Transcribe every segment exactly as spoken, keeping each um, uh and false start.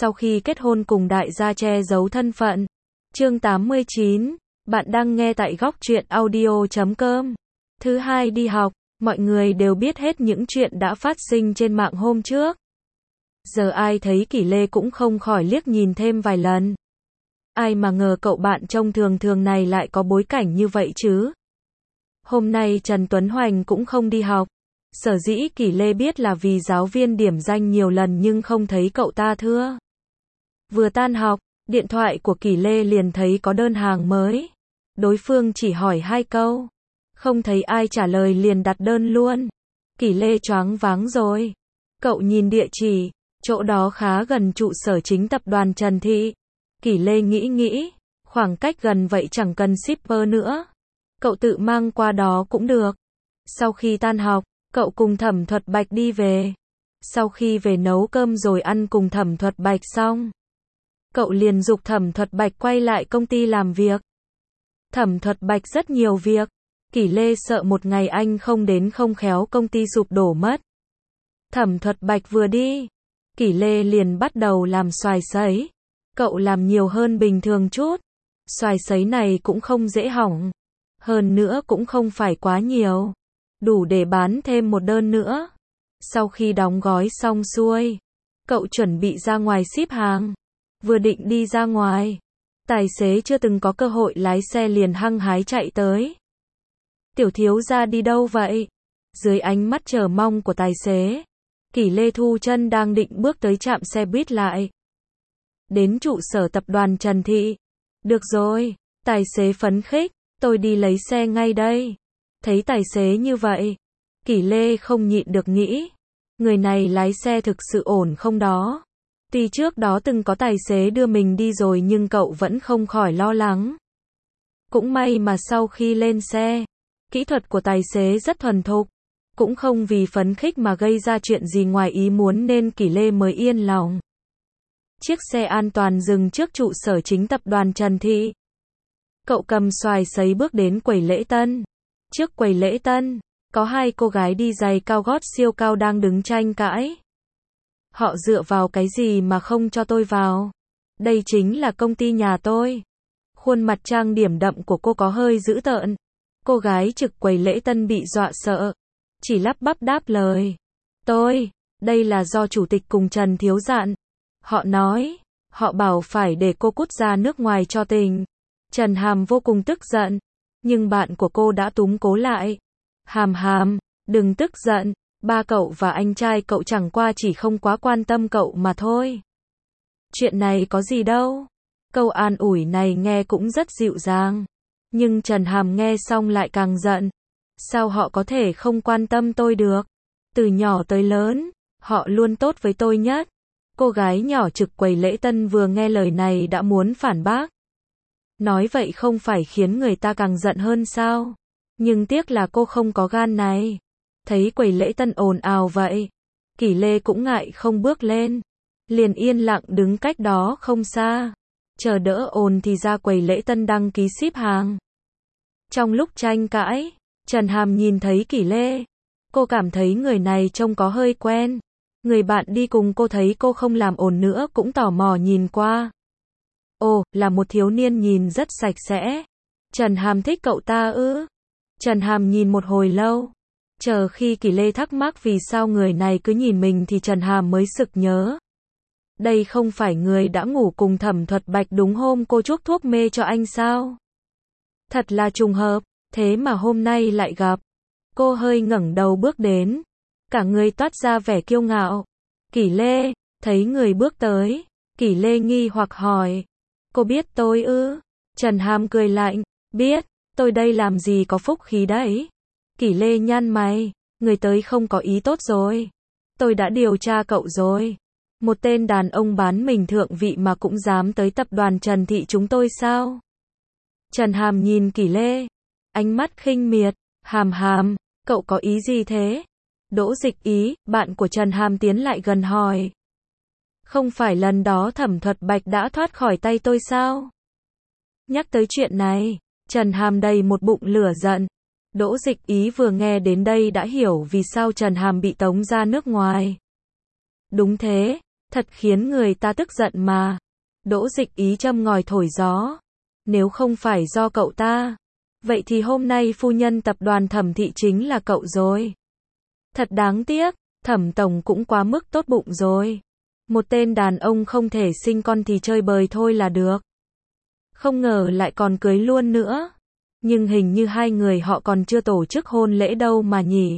sau khi kết hôn cùng đại gia che giấu thân phận. Chương tám mươi chín, bạn đang nghe tại góc truyện audio chấm com. Thứ hai đi học, mọi người đều biết hết những chuyện đã phát sinh trên mạng hôm trước. Giờ ai thấy Kỷ Lê cũng không khỏi liếc nhìn thêm vài lần. Ai mà ngờ cậu bạn trông thường thường này lại có bối cảnh như vậy chứ. Hôm nay Trần Tuấn Hoành cũng không đi học. Sở dĩ Kỷ Lê biết là vì giáo viên điểm danh nhiều lần nhưng không thấy cậu ta thưa. Vừa tan học, điện thoại của Kỷ Lê liền thấy có đơn hàng mới. Đối phương chỉ hỏi hai câu. Không thấy ai trả lời liền đặt đơn luôn. Kỷ Lê choáng váng rồi. Cậu nhìn địa chỉ, chỗ đó khá gần trụ sở chính tập đoàn Trần Thị. Kỷ Lê nghĩ nghĩ, khoảng cách gần vậy chẳng cần shipper nữa. Cậu tự mang qua đó cũng được. Sau khi tan học, cậu cùng Thẩm Thuật Bạch đi về. Sau khi về nấu cơm rồi ăn cùng Thẩm Thuật Bạch xong, cậu liền giục Thẩm Thuật Bạch quay lại công ty làm việc. Thẩm Thuật Bạch rất nhiều việc. Kỷ Lê sợ một ngày anh không đến không khéo công ty sụp đổ mất. Thẩm Thuật Bạch vừa đi, Kỷ Lê liền bắt đầu làm xoài sấy. Cậu làm nhiều hơn bình thường chút. Xoài sấy này cũng không dễ hỏng. Hơn nữa cũng không phải quá nhiều. Đủ để bán thêm một đơn nữa. Sau khi đóng gói xong xuôi, cậu chuẩn bị ra ngoài ship hàng. Vừa định đi ra ngoài, tài xế chưa từng có cơ hội lái xe liền hăng hái chạy tới. Tiểu thiếu gia đi đâu vậy? Dưới ánh mắt chờ mong của tài xế, Kỷ Lê thu chân đang định bước tới trạm xe buýt lại. Đến trụ sở tập đoàn Trần Thị. Được rồi, tài xế phấn khích, tôi đi lấy xe ngay đây. Thấy tài xế như vậy, Kỷ Lê không nhịn được nghĩ, người này lái xe thực sự ổn không đó. Tuy trước đó từng có tài xế đưa mình đi rồi nhưng cậu vẫn không khỏi lo lắng. Cũng may mà sau khi lên xe, kỹ thuật của tài xế rất thuần thục. Cũng không vì phấn khích mà gây ra chuyện gì ngoài ý muốn nên Kỷ Lê mới yên lòng. Chiếc xe an toàn dừng trước trụ sở chính tập đoàn Trần Thị. Cậu cầm xoài sấy bước đến quầy lễ tân. Trước quầy lễ tân, có hai cô gái đi giày cao gót siêu cao đang đứng tranh cãi. Họ dựa vào cái gì mà không cho tôi vào? Đây chính là công ty nhà tôi. Khuôn mặt trang điểm đậm của cô có hơi dữ tợn. Cô gái trực quầy lễ tân bị dọa sợ. Chỉ lắp bắp đáp lời. Tôi, đây là do chủ tịch cùng Trần Thiếu dặn. Họ nói, họ bảo phải để cô cút ra nước ngoài cho tình. Trần Hàm vô cùng tức giận. Nhưng bạn của cô đã túm cố lại. Hàm Hàm, đừng tức giận. Ba cậu và anh trai cậu chẳng qua chỉ không quá quan tâm cậu mà thôi. Chuyện này có gì đâu. Câu an ủi này nghe cũng rất dịu dàng. Nhưng Trần Hàm nghe xong lại càng giận. Sao họ có thể không quan tâm tôi được? Từ nhỏ tới lớn, họ luôn tốt với tôi nhất. Cô gái nhỏ trực quầy lễ tân vừa nghe lời này đã muốn phản bác. Nói vậy không phải khiến người ta càng giận hơn sao? Nhưng tiếc là cô không có gan này. Thấy quầy lễ tân ồn ào vậy, Kỷ Lê cũng ngại không bước lên. Liền yên lặng đứng cách đó không xa. Chờ đỡ ồn thì ra quầy lễ tân đăng ký ship hàng. Trong lúc tranh cãi, Trần Hàm nhìn thấy Kỷ Lê. Cô cảm thấy người này trông có hơi quen. Người bạn đi cùng cô thấy cô không làm ồn nữa cũng tò mò nhìn qua. Ồ, là một thiếu niên nhìn rất sạch sẽ. Trần Hàm thích cậu ta ư? Trần Hàm nhìn một hồi lâu. Chờ khi Kỷ Lê thắc mắc vì sao người này cứ nhìn mình thì Trần Hàm mới sực nhớ. Đây không phải người đã ngủ cùng Thẩm Thuật Bạch đúng hôm cô chuốc thuốc mê cho anh sao? Thật là trùng hợp, thế mà hôm nay lại gặp. Cô hơi ngẩng đầu bước đến. Cả người toát ra vẻ kiêu ngạo. Kỷ Lê, thấy người bước tới. Kỷ Lê nghi hoặc hỏi. Cô biết tôi ư? Trần Hàm cười lạnh. Biết, tôi đây làm gì có phúc khí đấy. Kỷ Lê nhăn mày. Người tới không có ý tốt rồi. Tôi đã điều tra cậu rồi. Một tên đàn ông bán mình thượng vị mà cũng dám tới tập đoàn Trần Thị chúng tôi sao? Trần Hàm nhìn Kỷ Lê. Ánh mắt khinh miệt. Hàm Hàm, cậu có ý gì thế? Đỗ Dịch Ý, bạn của Trần Hàm tiến lại gần hỏi. Không phải lần đó Thẩm Thuật Bạch đã thoát khỏi tay tôi sao? Nhắc tới chuyện này, Trần Hàm đầy một bụng lửa giận. Đỗ Dịch Ý vừa nghe đến đây đã hiểu vì sao Trần Hàm bị tống ra nước ngoài. Đúng thế, Thật khiến người ta tức giận mà. Đỗ Dịch Ý châm ngòi thổi gió. Nếu không phải do cậu ta, vậy thì hôm nay phu nhân tập đoàn Thẩm thị chính là cậu rồi. Thật đáng tiếc, Thẩm tổng cũng quá mức tốt bụng rồi. Một tên đàn ông không thể sinh con thì chơi bời thôi là được. Không ngờ lại còn cưới luôn nữa. Nhưng hình như hai người họ còn chưa tổ chức hôn lễ đâu mà nhỉ.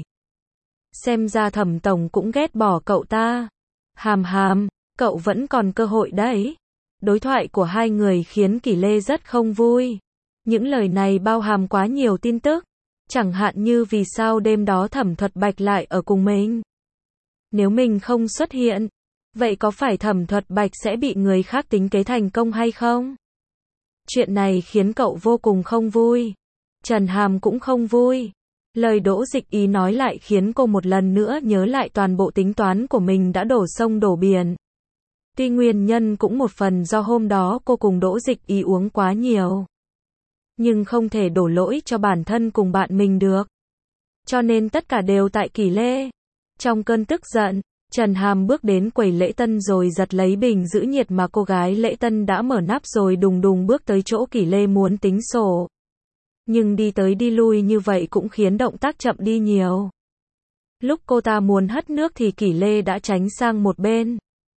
Xem ra Thẩm tổng cũng ghét bỏ cậu ta. Hàm hàm, cậu vẫn còn cơ hội đấy. Đối thoại của hai người khiến Kỷ Lê rất không vui. Những lời này bao hàm quá nhiều tin tức. Chẳng hạn như vì sao đêm đó Thẩm Thuật Bạch lại ở cùng mình. Nếu mình không xuất hiện, vậy có phải Thẩm Thuật Bạch sẽ bị người khác tính kế thành công hay không? Chuyện này khiến cậu vô cùng không vui. Trần Hàm cũng không vui. Lời Đỗ Dịch Ý nói lại khiến cô một lần nữa nhớ lại toàn bộ tính toán của mình đã đổ sông đổ biển. Tuy nguyên nhân cũng một phần do hôm đó cô cùng Đỗ Dịch Ý uống quá nhiều. Nhưng không thể đổ lỗi cho bản thân cùng bạn mình được. Cho nên tất cả đều tại Kỷ Lê. Trong cơn tức giận, Trần Hàm bước đến quầy lễ tân rồi giật lấy bình giữ nhiệt mà cô gái lễ tân đã mở nắp rồi đùng đùng bước tới chỗ Kỷ Lê muốn tính sổ. Nhưng đi tới đi lui như vậy cũng khiến động tác chậm đi nhiều. Lúc cô ta muốn hất nước thì Kỷ Lê đã tránh sang một bên.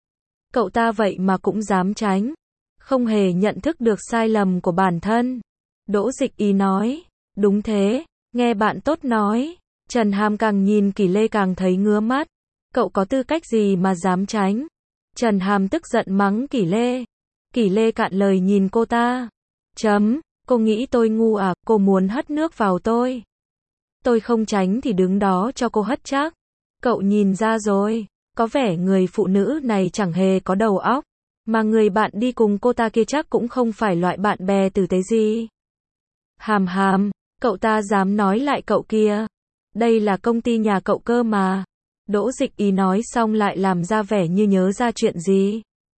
Cậu ta vậy mà cũng dám tránh. Không hề nhận thức được sai lầm của bản thân. Đỗ Dịch Ý nói. Đúng thế, nghe bạn tốt nói. Trần Hàm càng nhìn Kỷ Lê càng thấy ngứa mắt. Cậu có tư cách gì mà dám tránh? Trần Hàm tức giận mắng Kỷ Lê. Kỷ Lê cạn lời nhìn cô ta. Chấm, cô nghĩ tôi ngu à, cô muốn hất nước vào tôi. Tôi không tránh thì đứng đó cho cô hất chắc. Cậu nhìn ra rồi, có vẻ người phụ nữ này chẳng hề có đầu óc. Mà người bạn đi cùng cô ta kia chắc cũng không phải loại bạn bè tử tế gì. Hàm Hàm, cậu ta dám nói lại cậu kia. Đây là công ty nhà cậu cơ mà. Đỗ Dịch Ý nói xong lại làm ra vẻ như nhớ ra chuyện gì.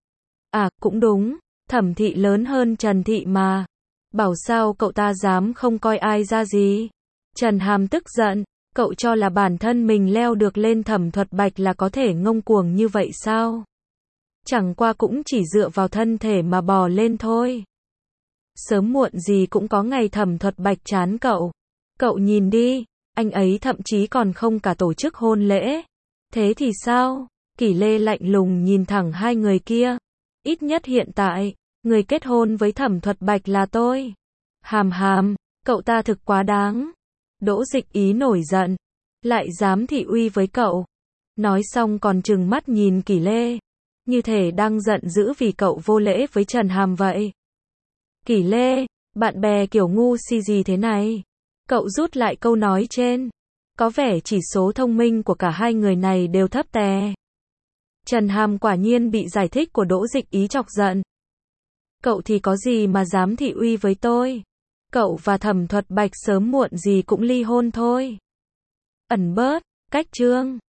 À, cũng đúng, Thẩm thị lớn hơn Trần thị mà. Bảo sao cậu ta dám không coi ai ra gì. Trần Hàm tức giận, cậu cho là bản thân mình leo được lên Thẩm Thuật Bạch là có thể ngông cuồng như vậy sao? Chẳng qua cũng chỉ dựa vào thân thể mà bò lên thôi. Sớm muộn gì cũng có ngày Thẩm Thuật Bạch chán cậu. Cậu nhìn đi, anh ấy thậm chí còn không cả tổ chức hôn lễ. Thế thì sao? Kỷ Lê lạnh lùng nhìn thẳng hai người kia. Ít nhất hiện tại, người kết hôn với Thẩm Thuật Bạch là tôi. Hàm Hàm, cậu ta thực quá đáng. Đỗ Dịch Ý nổi giận. Lại dám thị uy với cậu. Nói xong còn trừng mắt nhìn Kỷ Lê. Như thể đang giận dữ vì cậu vô lễ với Trần Hàm vậy. Kỷ Lê, bạn bè kiểu ngu si gì thế này? Cậu rút lại câu nói trên. Có vẻ chỉ số thông minh của cả hai người này đều thấp tè. Trần Hàm quả nhiên bị giải thích của Đỗ Dịch Ý chọc giận. Cậu thì có gì mà dám thị uy với tôi? Cậu và Thẩm Thuật Bạch sớm muộn gì cũng ly hôn thôi. Ẩn bớt, cách chương.